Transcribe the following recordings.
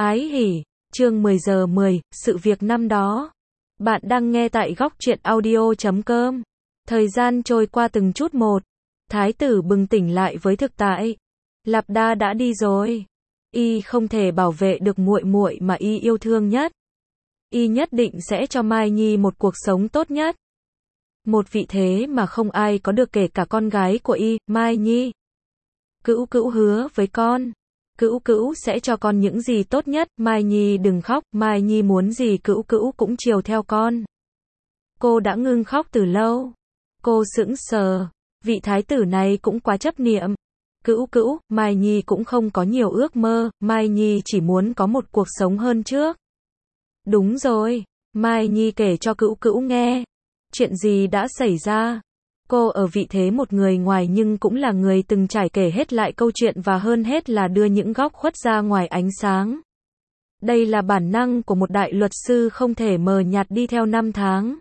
Ái hỉ, chương 10 giờ 10, sự việc năm đó. Bạn đang nghe tại góc truyện audio.com. Thời gian trôi qua từng chút một. Thái tử bừng tỉnh lại với thực tại. Lạp Đa đã đi rồi. Y không thể bảo vệ được muội muội mà y yêu thương nhất. Y nhất định sẽ cho Mai Nhi một cuộc sống tốt nhất. Một vị thế mà không ai có được kể cả con gái của y, Mai Nhi. Cữu cữu hứa với con. Cữu cữu sẽ cho con những gì tốt nhất, Mai Nhi đừng khóc, Mai Nhi muốn gì cữu cữu cũng chiều theo con. Cô đã ngưng khóc từ lâu. Cô sững sờ, vị thái tử này cũng quá chấp niệm. Cữu cữu, Mai Nhi cũng không có nhiều ước mơ, Mai Nhi chỉ muốn có một cuộc sống hơn trước. Đúng rồi, Mai Nhi kể cho cữu cữu nghe. Chuyện gì đã xảy ra? Cô ở vị thế một người ngoài nhưng cũng là người từng trải kể hết lại câu chuyện và hơn hết là đưa những góc khuất ra ngoài ánh sáng. Đây là bản năng của một đại luật sư không thể mờ nhạt đi theo năm tháng.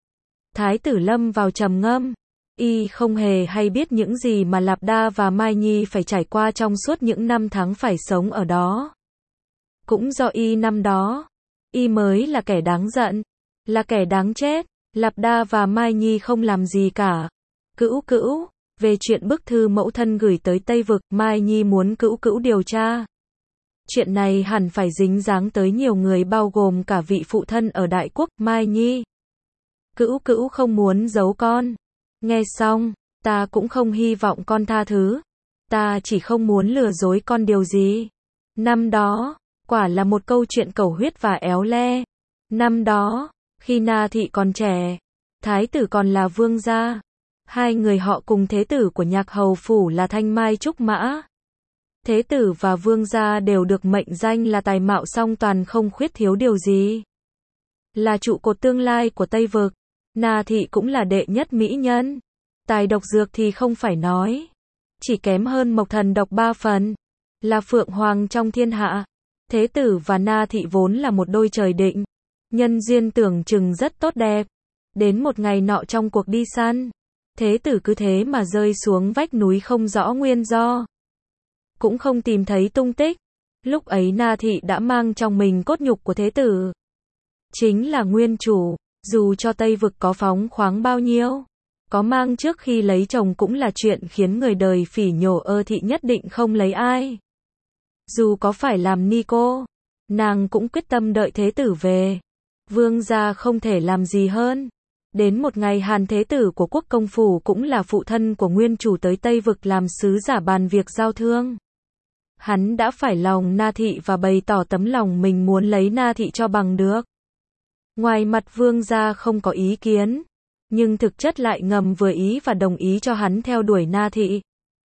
Thái tử lâm vào trầm ngâm. Y không hề hay biết những gì mà Lạp Đa và Mai Nhi phải trải qua trong suốt những năm tháng phải sống ở đó. Cũng do Y năm đó, Y mới là kẻ đáng giận, là kẻ đáng chết. Lạp Đa và Mai Nhi không làm gì cả. Cữu cữu, về chuyện bức thư mẫu thân gửi tới Tây Vực, Mai Nhi muốn cữu cữu điều tra. Chuyện này hẳn phải dính dáng tới nhiều người bao gồm cả vị phụ thân ở Đại Quốc, Mai Nhi. Cữu cữu không muốn giấu con. Nghe xong, ta cũng không hy vọng con tha thứ. Ta chỉ không muốn lừa dối con điều gì. Năm đó, quả là một câu chuyện cầu huyết và éo le. Năm đó, khi Na Thị còn trẻ, thái tử còn là vương gia. Hai người họ cùng thế tử của Nhạc Hầu Phủ là Thanh Mai Trúc Mã. Thế tử và vương gia đều được mệnh danh là tài mạo song toàn không khuyết thiếu điều gì. Là trụ cột tương lai của Tây Vực. Na Thị cũng là đệ nhất mỹ nhân. Tài độc dược thì không phải nói. Chỉ kém hơn Mộc Thần độc 3 phần. Là phượng hoàng trong thiên hạ. Thế tử và Na Thị vốn là một đôi trời định. Nhân duyên tưởng chừng rất tốt đẹp. Đến một ngày nọ trong cuộc đi săn, thế tử cứ thế mà rơi xuống vách núi không rõ nguyên do. Cũng không tìm thấy tung tích. Lúc ấy Na Thị đã mang trong mình cốt nhục của thế tử. Chính là nguyên chủ, dù cho Tây Vực có phóng khoáng bao nhiêu. Có mang trước khi lấy chồng cũng là chuyện khiến người đời phỉ nhổ Thị nhất định không lấy ai. Dù có phải làm ni cô, nàng cũng quyết tâm đợi thế tử về. Vương gia không thể làm gì hơn. Đến một ngày Hàn Thế Tử của Quốc Công Phủ cũng là phụ thân của nguyên chủ tới Tây Vực làm sứ giả bàn việc giao thương. Hắn đã phải lòng Na Thị và bày tỏ tấm lòng mình muốn lấy Na Thị cho bằng được. Ngoài mặt vương gia không có ý kiến, nhưng thực chất lại ngầm vừa ý và đồng ý cho hắn theo đuổi Na Thị.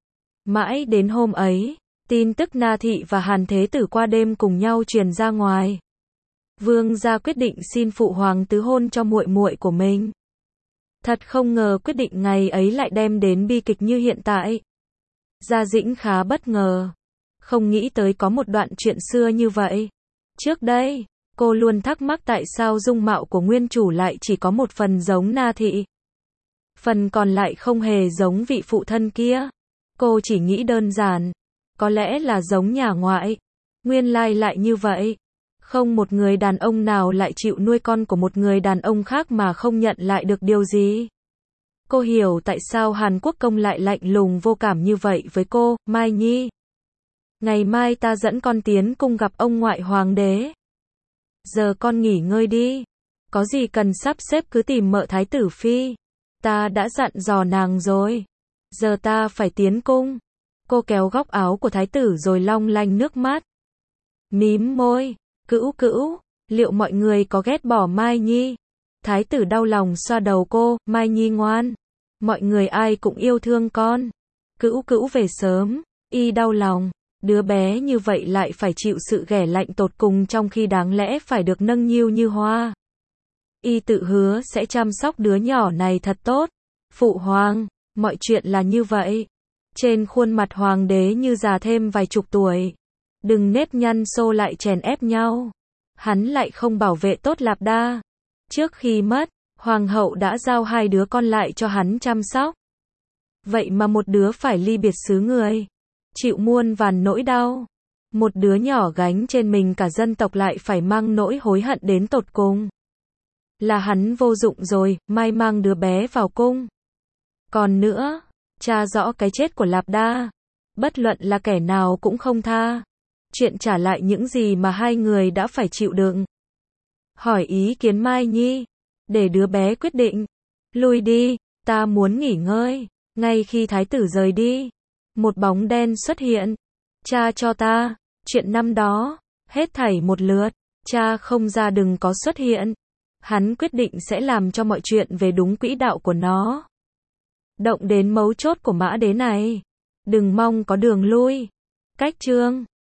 Mãi đến hôm ấy, tin tức Na Thị và Hàn Thế Tử qua đêm cùng nhau truyền ra ngoài. Vương gia quyết định xin phụ hoàng tứ hôn cho muội muội của mình. Thật không ngờ quyết định ngày ấy lại đem đến bi kịch như hiện tại. Gia Dĩnh khá bất ngờ. Không nghĩ tới có một đoạn chuyện xưa như vậy. Trước đây, cô luôn thắc mắc tại sao dung mạo của nguyên chủ lại chỉ có một phần giống Na Thị. Phần còn lại không hề giống vị phụ thân kia. Cô chỉ nghĩ đơn giản. Có lẽ là giống nhà ngoại. Nguyên lai lại như vậy. Không một người đàn ông nào lại chịu nuôi con của một người đàn ông khác mà không nhận lại được điều gì. Cô hiểu tại sao Hàn Quốc công lại lạnh lùng vô cảm như vậy với cô, Mai Nhi. Ngày mai ta dẫn con tiến cung gặp ông ngoại hoàng đế. Giờ con nghỉ ngơi đi. Có gì cần sắp xếp cứ tìm mợ thái tử phi. Ta đã dặn dò nàng rồi. Giờ ta phải tiến cung. Cô kéo góc áo của thái tử rồi long lanh nước mắt. Mím môi. Cữu cữu, liệu mọi người có ghét bỏ Mai Nhi? Thái tử đau lòng xoa đầu cô, Mai Nhi ngoan. Mọi người ai cũng yêu thương con. Cữu cữu về sớm. Y đau lòng. Đứa bé như vậy lại phải chịu sự ghẻ lạnh tột cùng trong khi đáng lẽ phải được nâng niu như hoa. Y tự hứa sẽ chăm sóc đứa nhỏ này thật tốt. Phụ hoàng, mọi chuyện là như vậy. Trên khuôn mặt hoàng đế như già thêm vài chục tuổi. Đừng nếp nhăn xô lại chèn ép nhau. Hắn lại không bảo vệ tốt Lạp Đa. Trước khi mất, hoàng hậu đã giao hai đứa con lại cho hắn chăm sóc. Vậy mà một đứa phải ly biệt xứ người. Chịu muôn vàn nỗi đau. Một đứa nhỏ gánh trên mình cả dân tộc lại phải mang nỗi hối hận đến tột cùng. Là hắn vô dụng rồi, mai mang đứa bé vào cung. Còn nữa, tra rõ cái chết của Lạp Đa. Bất luận là kẻ nào cũng không tha. Chuyện trả lại những gì mà hai người đã phải chịu đựng. Hỏi ý kiến Mai Nhi. Để đứa bé quyết định. Lui đi, ta muốn nghỉ ngơi. Ngay khi thái tử rời đi, một bóng đen xuất hiện. Cha cho ta, chuyện năm đó, hết thảy một lượt, cha không ra đừng có xuất hiện. Hắn quyết định sẽ làm cho mọi chuyện về đúng quỹ đạo của nó. Động đến mấu chốt của mã đế này, đừng mong có đường lui. Cách chương